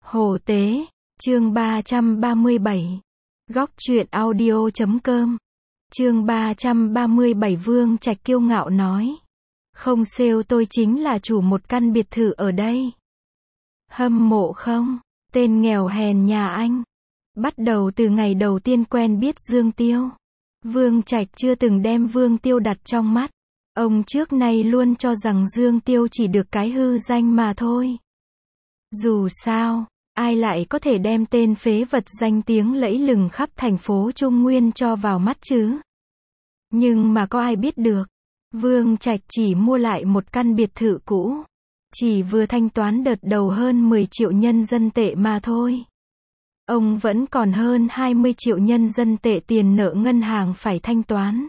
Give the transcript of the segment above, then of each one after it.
Hồ Tế, chương 337. Góc truyện audio.com. Chương 337 Vương Trạch kiêu ngạo nói. Không sale, tôi chính là chủ một căn biệt thự ở đây. Hâm mộ không? Tên nghèo hèn nhà anh. Bắt đầu từ ngày đầu tiên quen biết Dương Tiêu, Vương Trạch chưa từng đem Vương Tiêu đặt trong mắt. Ông trước nay luôn cho rằng Dương Tiêu chỉ được cái hư danh mà thôi. Dù sao, ai lại có thể đem tên phế vật danh tiếng lẫy lừng khắp thành phố Trung Nguyên cho vào mắt chứ? Nhưng mà có ai biết được, Vương Trạch chỉ mua lại một căn biệt thự cũ, chỉ vừa thanh toán đợt đầu hơn 10 triệu nhân dân tệ mà thôi. Ông vẫn còn hơn 20 triệu nhân dân tệ tiền nợ ngân hàng phải thanh toán.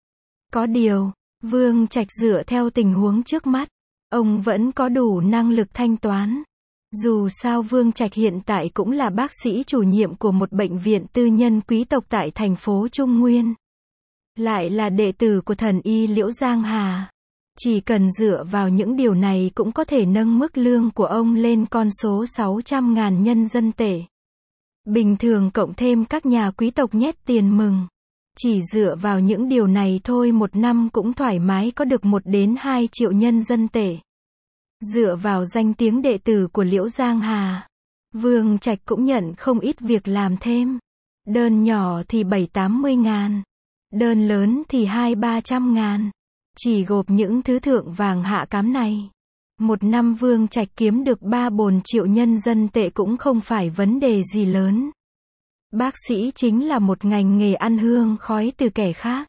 Có điều, Vương Trạch dựa theo tình huống trước mắt, ông vẫn có đủ năng lực thanh toán. Dù sao Vương Trạch hiện tại cũng là bác sĩ chủ nhiệm của một bệnh viện tư nhân quý tộc tại thành phố Trung Nguyên. Lại là đệ tử của thần y Liễu Giang Hà. Chỉ cần dựa vào những điều này cũng có thể nâng mức lương của ông lên con số 600.000 nhân dân tệ. Bình thường cộng thêm các nhà quý tộc nhét tiền mừng. Chỉ dựa vào những điều này thôi một năm cũng thoải mái có được 1 đến 2 triệu nhân dân tệ. Dựa vào danh tiếng đệ tử của Liễu Giang Hà, Vương Trạch cũng nhận không ít việc làm thêm. Đơn nhỏ thì 7-80 ngàn, đơn lớn thì 200-300 ngàn. Chỉ gộp những thứ thượng vàng hạ cám này, một năm Vương Trạch kiếm được 3-4 triệu nhân dân tệ cũng không phải vấn đề gì lớn. Bác sĩ chính là một ngành nghề ăn hương khói từ kẻ khác.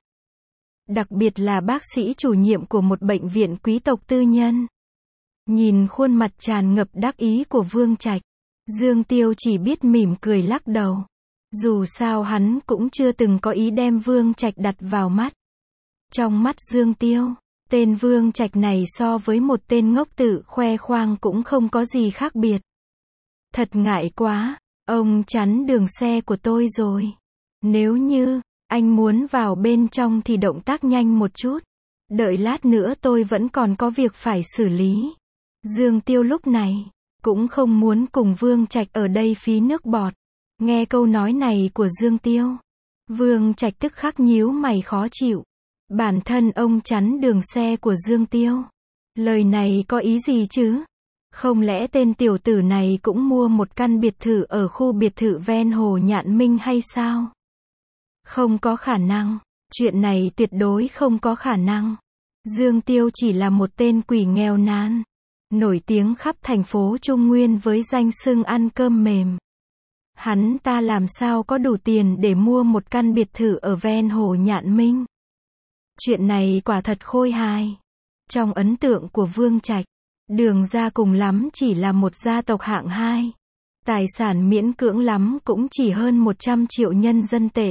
Đặc biệt là bác sĩ chủ nhiệm của một bệnh viện quý tộc tư nhân. Nhìn khuôn mặt tràn ngập đắc ý của Vương Trạch, Dương Tiêu chỉ biết mỉm cười lắc đầu. Dù sao hắn cũng chưa từng có ý đem Vương Trạch đặt vào mắt. Trong mắt Dương Tiêu, tên Vương Trạch này so với một tên ngốc tự khoe khoang cũng không có gì khác biệt. Thật ngại quá, ông chắn đường xe của tôi rồi. Nếu như anh muốn vào bên trong thì động tác nhanh một chút. Đợi lát nữa tôi vẫn còn có việc phải xử lý. Dương Tiêu lúc này cũng không muốn cùng Vương Trạch ở đây phí nước bọt. Nghe câu nói này của Dương Tiêu, Vương Trạch tức khắc nhíu mày khó chịu. Bản thân ông chắn đường xe của Dương Tiêu. Lời này có ý gì chứ? Không lẽ tên tiểu tử này cũng mua một căn biệt thự ở khu biệt thự ven hồ Nhạn Minh hay sao? Không có khả năng. Chuyện này tuyệt đối không có khả năng. Dương Tiêu chỉ là một tên quỷ nghèo nàn, nổi tiếng khắp thành phố Trung Nguyên với danh xưng ăn cơm mềm. Hắn ta làm sao có đủ tiền để mua một căn biệt thự ở ven hồ Nhạn Minh? Chuyện này quả thật khôi hài. Trong ấn tượng của Vương Trạch, Đường gia cùng lắm chỉ là một gia tộc hạng 2. Tài sản miễn cưỡng lắm cũng chỉ hơn 100 triệu nhân dân tệ.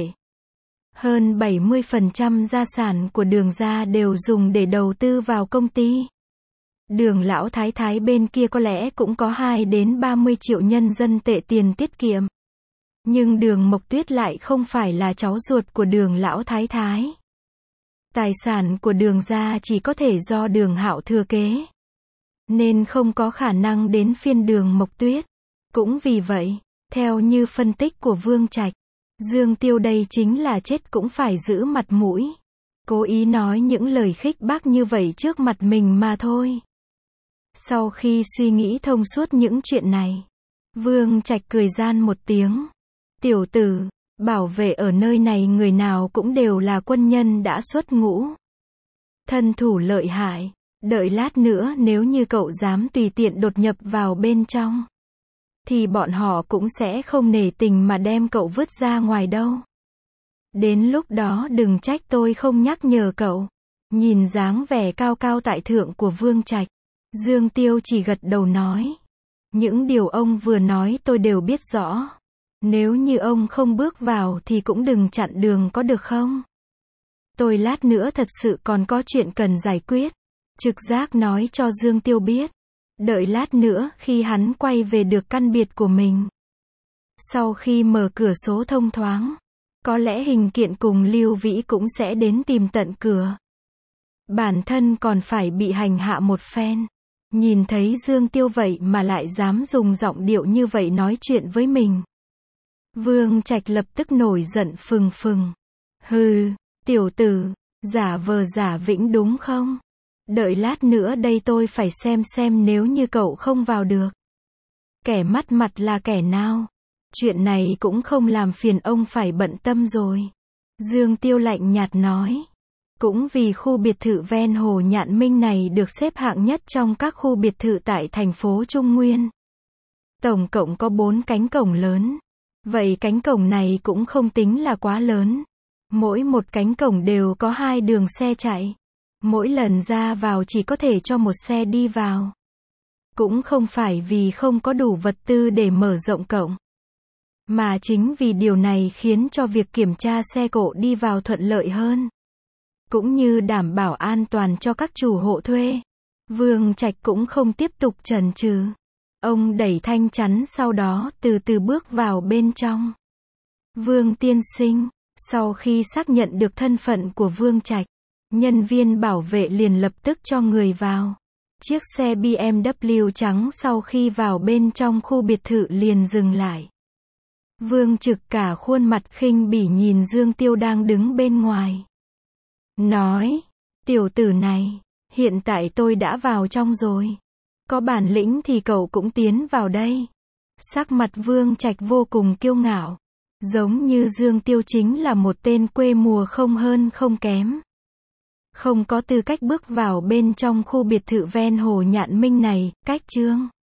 Hơn 70% gia sản của Đường gia đều dùng để đầu tư vào công ty. Đường lão thái thái bên kia có lẽ cũng có 2 đến 30 triệu nhân dân tệ tiền tiết kiệm. Nhưng Đường Mộc Tuyết lại không phải là cháu ruột của Đường lão thái thái. Tài sản của Đường gia chỉ có thể do Đường Hạo thừa kế, nên không có khả năng đến phiên Đường Mộc Tuyết. Cũng vì vậy, theo như phân tích của Vương Trạch, Dương Tiêu đây chính là chết cũng phải giữ mặt mũi. Cố ý nói những lời khích bác như vậy trước mặt mình mà thôi. Sau khi suy nghĩ thông suốt những chuyện này, Vương Trạch cười gian một tiếng. Tiểu tử, bảo vệ ở nơi này người nào cũng đều là quân nhân đã xuất ngũ. Thân thủ lợi hại. Đợi lát nữa nếu như cậu dám tùy tiện đột nhập vào bên trong, thì bọn họ cũng sẽ không nể tình mà đem cậu vứt ra ngoài đâu. Đến lúc đó đừng trách tôi không nhắc nhở cậu. Nhìn dáng vẻ cao cao tại thượng của Vương Trạch, Dương Tiêu chỉ gật đầu nói. Những điều ông vừa nói tôi đều biết rõ. Nếu như ông không bước vào thì cũng đừng chặn đường có được không? Tôi lát nữa thật sự còn có chuyện cần giải quyết. Trực giác nói cho Dương Tiêu biết. Đợi lát nữa khi hắn quay về được căn biệt của mình, sau khi mở cửa số thông thoáng, có lẽ Hình Kiện cùng Lưu Vĩ cũng sẽ đến tìm tận cửa. Bản thân còn phải bị hành hạ một phen. Nhìn thấy Dương Tiêu vậy mà lại dám dùng giọng điệu như vậy nói chuyện với mình. Vương Trạch lập tức nổi giận phừng phừng. Hừ, tiểu tử, giả vờ giả vĩnh đúng không? Đợi lát nữa đây tôi phải xem nếu như cậu không vào được. Kẻ mắt mặt là kẻ nào? Chuyện này cũng không làm phiền ông phải bận tâm rồi. Dương Tiêu lạnh nhạt nói. Cũng vì khu biệt thự ven hồ Nhạn Minh này được xếp hạng nhất trong các khu biệt thự tại thành phố Trung Nguyên. Tổng cộng có 4 cánh cổng lớn. Vậy cánh cổng này cũng không tính là quá lớn. Mỗi một cánh cổng đều có 2 đường xe chạy. Mỗi lần ra vào chỉ có thể cho một xe đi vào. Cũng không phải vì không có đủ vật tư để mở rộng cổng. Mà chính vì điều này khiến cho việc kiểm tra xe cộ đi vào thuận lợi hơn. Cũng như đảm bảo an toàn cho các chủ hộ thuê. Vương Trạch cũng không tiếp tục chần chừ. Ông đẩy thanh chắn sau đó từ từ bước vào bên trong. Vương tiên sinh, sau khi xác nhận được thân phận của Vương Trạch, nhân viên bảo vệ liền lập tức cho người vào. Chiếc xe BMW trắng sau khi vào bên trong khu biệt thự liền dừng lại. Vương Trực cả khuôn mặt khinh bỉ nhìn Dương Tiêu đang đứng bên ngoài. Nói, tiểu tử này, hiện tại tôi đã vào trong rồi. Có bản lĩnh thì cậu cũng tiến vào đây. Sắc mặt Vương Trạch vô cùng kiêu ngạo. Giống như Dương Tiêu chính là một tên quê mùa không hơn không kém. Không có tư cách bước vào bên trong khu biệt thự ven hồ Nhạn Minh này, cách chương.